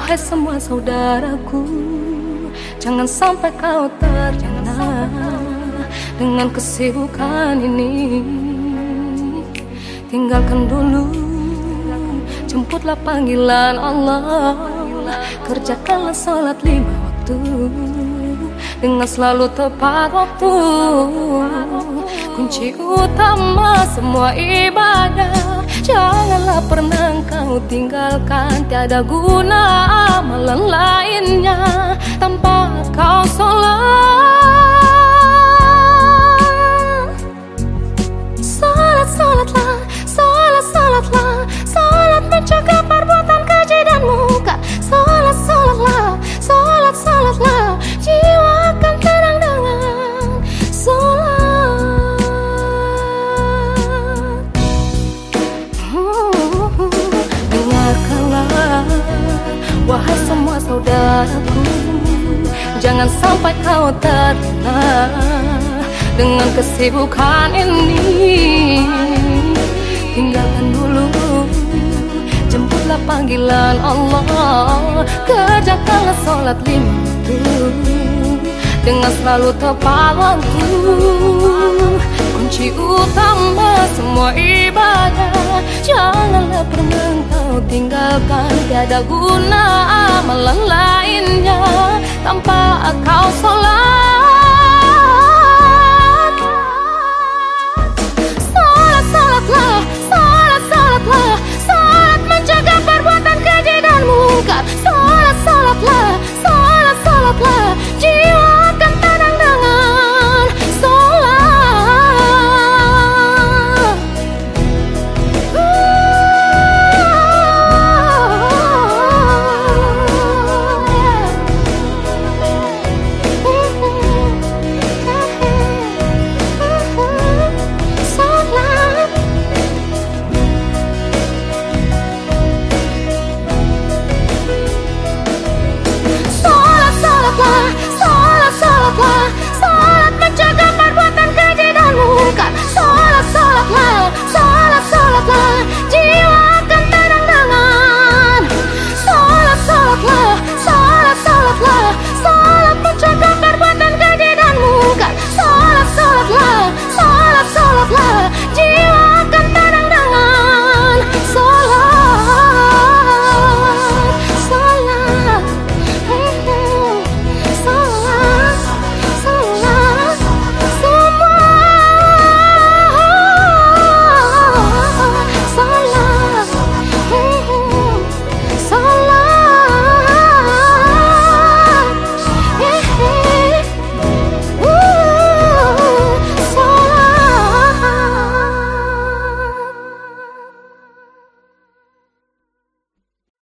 Wahai semua saudaraku, jangan sampai kau terlena dengan kesibukan ini. Tinggalkan dulu, jemputlah panggilan Allah. Kerjakanlah salat 5 waktu dengan selalu tepat waktu. Kunci utama semua ibadah, janganlah pernah kau tinggalkan. Tiada guna amalan lainnya tanpa kau sholat. Sholat-sholatlah, sholat-sholatlah, sholat mencegah perbuatan keji dan muka. Sholat-sholatlah, sholat-sholatlah, jiwa akan tenang dengan sholat. Dengarkanlah, wahai semua saudaraku, jangan sampai kau terlena dengan kesibukan ini. Tinggalkan dulu, jemputlah panggilan Allah. Kerjakanlah sholat 5 waktu dengan selalu tepat waktu. Kunci utama semua ibadah, janganlah pernah kau tinggalkan. Tiada guna amalan lainnya tanpa kau sholat.